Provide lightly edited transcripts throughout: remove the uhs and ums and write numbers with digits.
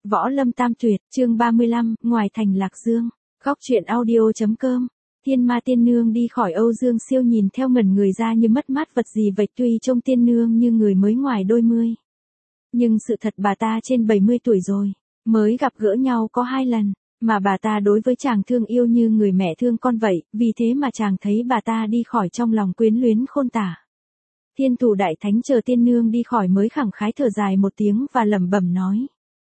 Võ Lâm Tam Tuyệt, chương 35, ngoài thành Lạc Dương. Góc truyện audio.com. Thiên Ma Tiên Nương đi khỏi Âu Dương Siêu nhìn theo ngẩn người ra như mất mát vật gì vậy, tuy trông Tiên Nương như người mới ngoài đôi mươi. Nhưng sự thật bà ta trên 70 tuổi rồi, mới gặp gỡ nhau có 2 lần, mà bà ta đối với chàng thương yêu như người mẹ thương con vậy, vì thế mà chàng thấy bà ta đi khỏi trong lòng quyến luyến khôn tả. Thiên Thủ Đại Thánh chờ Tiên Nương đi khỏi mới khẳng khái thở dài một tiếng và lẩm bẩm nói.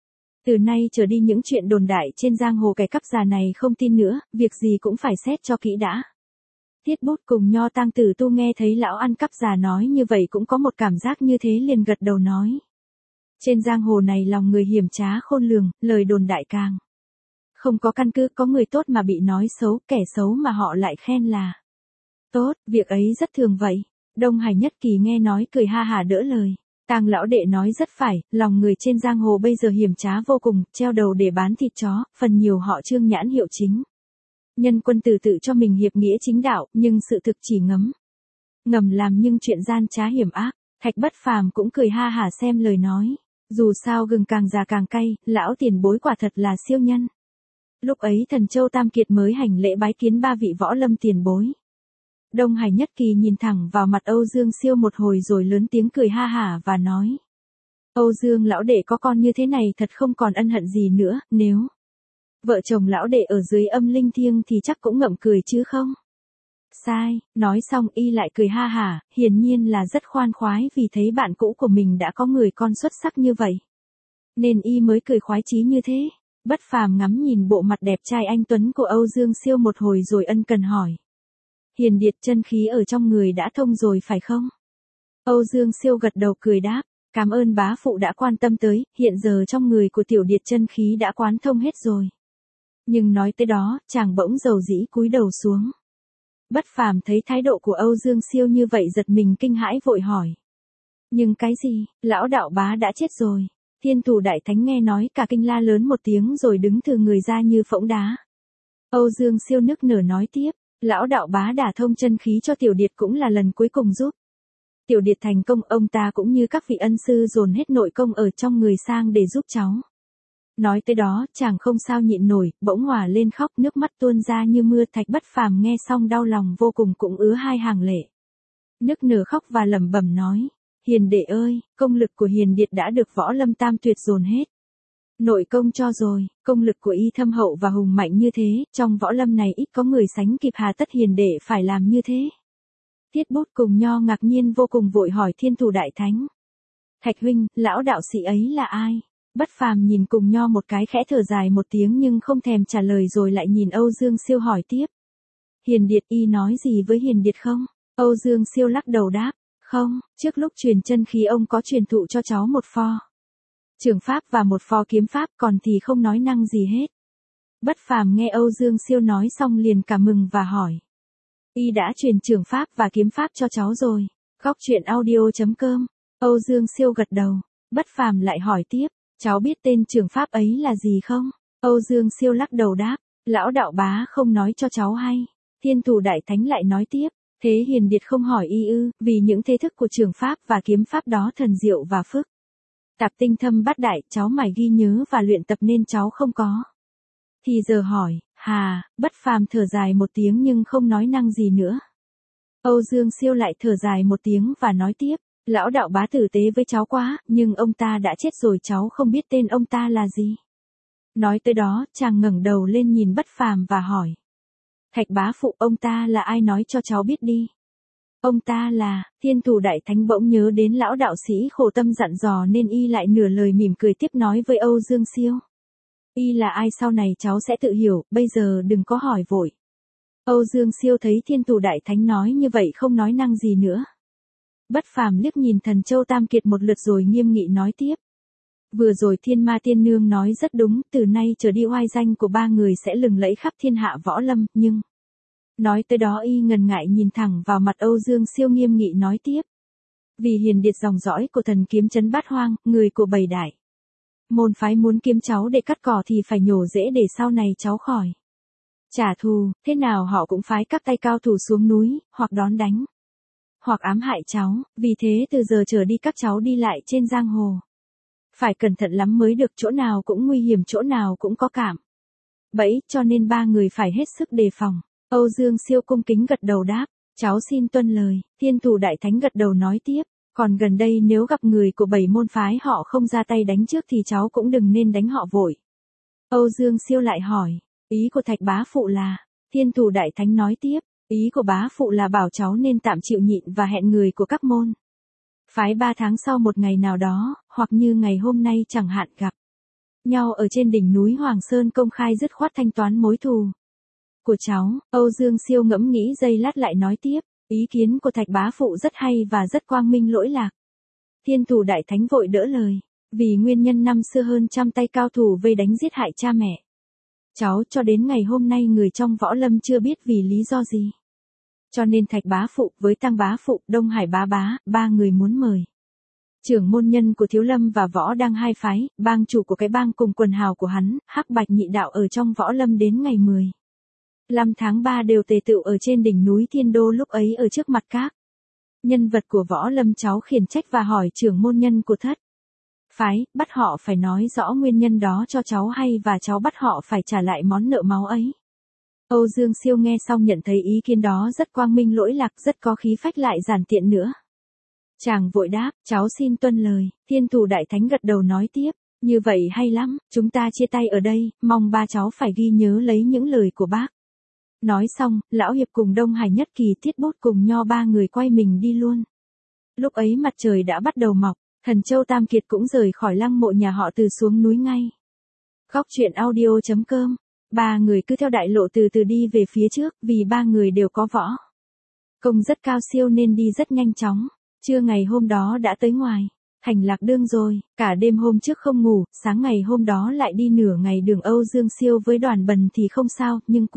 Từ nay trở đi những chuyện đồn đại trên giang hồ kẻ cắp già này không tin nữa, việc gì cũng phải xét cho kỹ đã. Tiết Bút cùng Nho Tang Tử Tu nghe thấy lão ăn cắp già nói như vậy cũng có một cảm giác như thế liền gật đầu nói. Trên giang hồ này lòng người hiểm trá khôn lường, lời đồn đại càng không có căn cứ, có người tốt mà bị nói xấu, kẻ xấu mà họ lại khen là tốt, việc ấy rất thường vậy. Đông Hải Nhất Kỳ nghe nói cười ha hả đỡ lời. Tang lão đệ nói rất phải, lòng người trên giang hồ bây giờ hiểm trá vô cùng, treo đầu để bán thịt chó, phần nhiều họ trương nhãn hiệu chính. Nhân quân tử tự cho mình hiệp nghĩa chính đạo, nhưng sự thực chỉ ngầm làm nhưng chuyện gian trá hiểm ác. Thạch Bất Phàm cũng cười ha hả xem lời nói. Dù sao gừng càng già càng cay, lão tiền bối quả thật là siêu nhân. Lúc ấy Thần Châu Tam Kiệt mới hành lễ bái kiến 3 vị võ lâm tiền bối. Đông Hải Nhất Kỳ nhìn thẳng vào mặt Âu Dương Siêu một hồi rồi lớn tiếng cười ha hả và nói. Âu Dương lão đệ có con như thế này thật không còn ân hận gì nữa, nếu vợ chồng lão đệ ở dưới âm linh thiêng thì chắc cũng ngậm cười chứ không? Sai, nói xong y lại cười ha hả, hiển nhiên là rất khoan khoái vì thấy bạn cũ của mình đã có người con xuất sắc như vậy. Nên y mới cười khoái chí như thế. Bất Phàm ngắm nhìn bộ mặt đẹp trai anh tuấn của Âu Dương Siêu một hồi rồi ân cần hỏi. Hiền Điệt chân khí ở trong người đã thông rồi phải không? Âu Dương Siêu gật đầu cười đáp, cảm ơn bá phụ đã quan tâm tới, hiện giờ trong người của tiểu Điệt chân khí đã quán thông hết rồi. Nhưng nói tới đó, chàng bỗng dầu dĩ cúi đầu xuống. Bất Phàm thấy thái độ của Âu Dương Siêu như vậy giật mình kinh hãi vội hỏi. Nhưng cái gì, lão đạo bá đã chết rồi. Thiên Thủ Đại Thánh nghe nói cả kinh la lớn một tiếng rồi đứng thừ người ra như phỗng đá. Âu Dương Siêu nức nở nói tiếp. Lão đạo bá đả thông chân khí cho tiểu Điệt cũng là lần cuối cùng giúp tiểu Điệt thành công, ông ta cũng như các vị ân sư dồn hết nội công ở trong người sang để giúp cháu. Nói tới đó, chàng không sao nhịn nổi, bỗng òa lên khóc, nước mắt tuôn ra như mưa. Thạch Bất Phàm nghe xong đau lòng vô cùng cũng ứa 2 hàng lệ. Nức nở khóc và lẩm bẩm nói, Hiền đệ ơi, công lực của Hiền Điệt đã được Võ Lâm Tam Tuyệt dồn hết nội công cho rồi, công lực của y thâm hậu và hùng mạnh như thế, trong võ lâm này ít có người sánh kịp, hà tất Hiền đệ phải làm như thế. Tiết Bút cùng Nho ngạc nhiên vô cùng vội hỏi Thiên Thủ Đại Thánh. Thạch huynh, lão đạo sĩ ấy là ai? Bất Phàm nhìn cùng Nho một cái khẽ thở dài một tiếng nhưng không thèm trả lời rồi lại nhìn Âu Dương Siêu hỏi tiếp. Hiền Điệt y nói gì với Hiền Điệt không? Âu Dương Siêu lắc đầu đáp, không, trước lúc truyền chân khí ông có truyền thụ cho cháu một pho trường pháp và một pho kiếm pháp, còn thì không nói năng gì hết. Bất Phàm nghe Âu Dương Siêu nói xong liền cảm mừng và hỏi. Y đã truyền trường pháp và kiếm pháp cho cháu rồi. Góc truyện audio.com. Âu Dương Siêu gật đầu. Bất Phàm lại hỏi tiếp. Cháu biết tên trường pháp ấy là gì không? Âu Dương Siêu lắc đầu đáp. Lão đạo bá không nói cho cháu hay. Thiên Thủ Đại Thánh lại nói tiếp. Thế Hiền Điệt không hỏi y ư, vì những thế thức của trường pháp và kiếm pháp đó thần diệu và phức tạp tinh thâm bát đại, cháu mải ghi nhớ và luyện tập nên cháu không có. Thì giờ hỏi, hà, Bất Phàm thở dài một tiếng nhưng không nói năng gì nữa. Âu Dương Siêu lại thở dài một tiếng và nói tiếp, lão đạo bá tử tế với cháu quá, nhưng ông ta đã chết rồi, cháu không biết tên ông ta là gì. Nói tới đó, chàng ngẩng đầu lên nhìn Bất Phàm và hỏi. Thạch bá phụ, ông ta là ai, nói cho cháu biết đi. Ông ta là, Thiên Thủ Đại Thánh bỗng nhớ đến lão đạo sĩ khổ tâm dặn dò nên y lại nửa lời mỉm cười tiếp nói với Âu Dương Siêu. Y là ai sau này cháu sẽ tự hiểu, bây giờ đừng có hỏi vội. Âu Dương Siêu thấy Thiên Thủ Đại Thánh nói như vậy không nói năng gì nữa. Bất Phàm liếc nhìn Thần Châu Tam Kiệt một lượt rồi nghiêm nghị nói tiếp. Vừa rồi Thiên Ma Tiên Nương nói rất đúng, từ nay trở đi oai danh của 3 người sẽ lừng lẫy khắp thiên hạ võ lâm, nhưng... Nói tới đó y ngần ngại nhìn thẳng vào mặt Âu Dương Siêu nghiêm nghị nói tiếp. Vì Hiền Điệt dòng dõi của thần kiếm trấn bát hoang, người của Bảy Đại môn phái muốn kiếm cháu để cắt cỏ thì phải nhổ rễ để sau này cháu khỏi trả thù, thế nào họ cũng phái các tay cao thủ xuống núi, hoặc đón đánh, hoặc ám hại cháu, vì thế từ giờ trở đi các cháu đi lại trên giang hồ Phải cẩn thận lắm mới được, chỗ nào cũng nguy hiểm, chỗ nào cũng có cảm bẫy, cho nên ba người phải hết sức đề phòng. Âu Dương Siêu cung kính gật đầu đáp, cháu xin tuân lời. Thiên Thủ Đại Thánh gật đầu nói tiếp, còn gần đây nếu gặp người của 7 môn phái họ không ra tay đánh trước thì cháu cũng đừng nên đánh họ vội. Âu Dương Siêu lại hỏi, ý của Thạch bá phụ là? Thiên Thủ Đại Thánh nói tiếp, ý của bá phụ là bảo cháu nên tạm chịu nhịn và hẹn người của các môn phái 3 tháng sau một ngày nào đó, hoặc như ngày hôm nay chẳng hạn gặp nhau ở trên đỉnh núi Hoàng Sơn công khai dứt khoát thanh toán mối thù của cháu. Âu Dương Siêu ngẫm nghĩ giây lát lại nói tiếp, ý kiến của Thạch bá phụ rất hay và rất quang minh lỗi lạc. Thiên Thủ Đại Thánh vội đỡ lời, vì nguyên nhân năm xưa hơn trăm tay cao thủ vây đánh giết hại cha mẹ cháu, cho đến ngày hôm nay người trong võ lâm chưa biết vì lý do gì. Cho nên Thạch bá phụ với Tăng bá phụ, Đông Hải bá bá, ba người muốn mời trưởng môn nhân của Thiếu Lâm và Võ Đăng hai phái, bang chủ của cái bang cùng quần hào của hắn, Hắc Bạch Nhị đạo ở trong võ lâm đến ngày 15 tháng 3 đều tề tựu ở trên đỉnh núi Thiên Đô, lúc ấy ở trước mặt các nhân vật của võ lâm cháu khiển trách và hỏi trưởng môn nhân của thất phái, bắt họ phải nói rõ nguyên nhân đó cho cháu hay và cháu bắt họ phải trả lại món nợ máu ấy. Âu Dương Siêu nghe xong nhận thấy ý kiến đó rất quang minh lỗi lạc, rất có khí phách lại giản tiện nữa. Chàng vội đáp, cháu xin tuân lời. Thiên Thủ Đại Thánh gật đầu nói tiếp, như vậy hay lắm, chúng ta chia tay ở đây, mong ba cháu phải ghi nhớ lấy những lời của bác. Nói xong, Lão Hiệp cùng Đông Hải Nhất Kỳ, Thiết Bút cùng Nho ba người quay mình đi luôn. Lúc ấy mặt trời đã bắt đầu mọc, Thần Châu Tam Kiệt cũng rời khỏi lăng mộ nhà họ Từ xuống núi ngay. Góc truyện audio.com. Ba người cứ theo đại lộ từ từ đi về phía trước, vì ba người đều có võ công rất cao siêu nên đi rất nhanh chóng. Trưa ngày hôm đó đã tới ngoài thành Lạc Dương rồi, cả đêm hôm trước không ngủ, sáng ngày hôm đó lại đi nửa ngày đường. Âu Dương Siêu với Đoàn Bân thì không sao, nhưng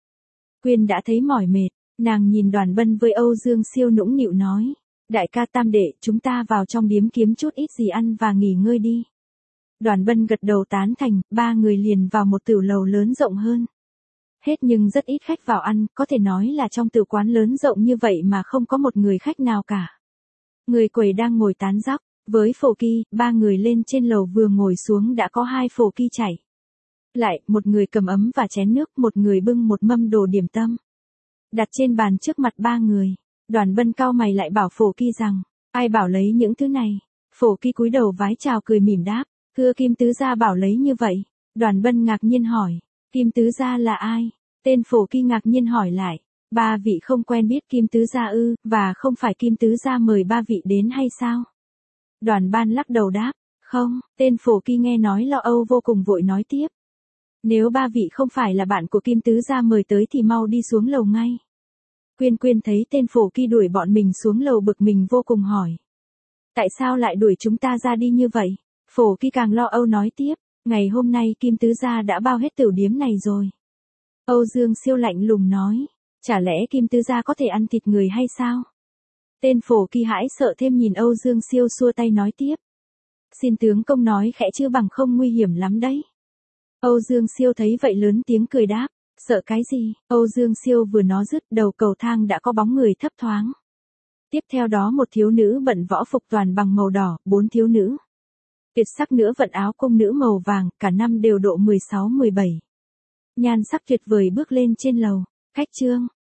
Quyên đã thấy mỏi mệt, nàng nhìn Đoàn Bân với Âu Dương Siêu nũng nịu nói, đại ca Tam đệ, chúng ta vào trong điếm kiếm chút ít gì ăn và nghỉ ngơi đi. Đoàn Bân gật đầu tán thành, ba người liền vào một tửu lầu lớn rộng hơn hết nhưng rất ít khách vào ăn, có thể nói là trong tửu quán lớn rộng như vậy mà không có một người khách nào cả. Người quầy đang ngồi tán dóc với phổ kỳ, ba người lên trên lầu vừa ngồi xuống đã có hai phổ kỳ chảy lại, một người cầm ấm và chén nước, một người bưng một mâm đồ điểm tâm đặt trên bàn trước mặt ba người. Đoàn Bân cau mày lại bảo phổ kỳ rằng, ai bảo lấy những thứ này. Phổ kỳ cúi đầu vái chào cười mỉm đáp, thưa Kim tứ gia bảo lấy như vậy. Đoàn Bân ngạc nhiên hỏi, Kim tứ gia là ai? Tên phổ kỳ ngạc nhiên hỏi lại, ba vị không quen biết Kim tứ gia ư, và không phải Kim tứ gia mời ba vị đến hay sao? Đoàn Ban lắc đầu đáp, không. Tên phổ kỳ nghe nói lo âu vô cùng vội nói tiếp, nếu ba vị không phải là bạn của Kim tứ gia mời tới thì mau đi xuống lầu ngay. Quyên thấy tên phổ kỳ đuổi bọn mình xuống lầu bực mình vô cùng hỏi, tại sao lại đuổi chúng ta ra đi như vậy? Phổ kỳ càng lo âu nói tiếp, ngày hôm nay Kim tứ gia đã bao hết tửu điếm này rồi. Âu Dương Siêu lạnh lùng nói, chả lẽ Kim tứ gia có thể ăn thịt người hay sao? Tên phổ kỳ hãi sợ thêm nhìn Âu Dương Siêu xua tay nói tiếp, xin tướng công nói khẽ chứ bằng không nguy hiểm lắm đấy. Âu Dương Siêu thấy vậy lớn tiếng cười đáp, sợ cái gì? Âu Dương Siêu vừa nói dứt, đầu cầu thang đã có bóng người thấp thoáng. Tiếp theo đó một thiếu nữ bận võ phục toàn bằng màu đỏ, 4 thiếu nữ tuyệt sắc nữa vận áo cung nữ màu vàng, cả năm đều độ 16-17. Nhan sắc tuyệt vời bước lên trên lầu. Khách trương,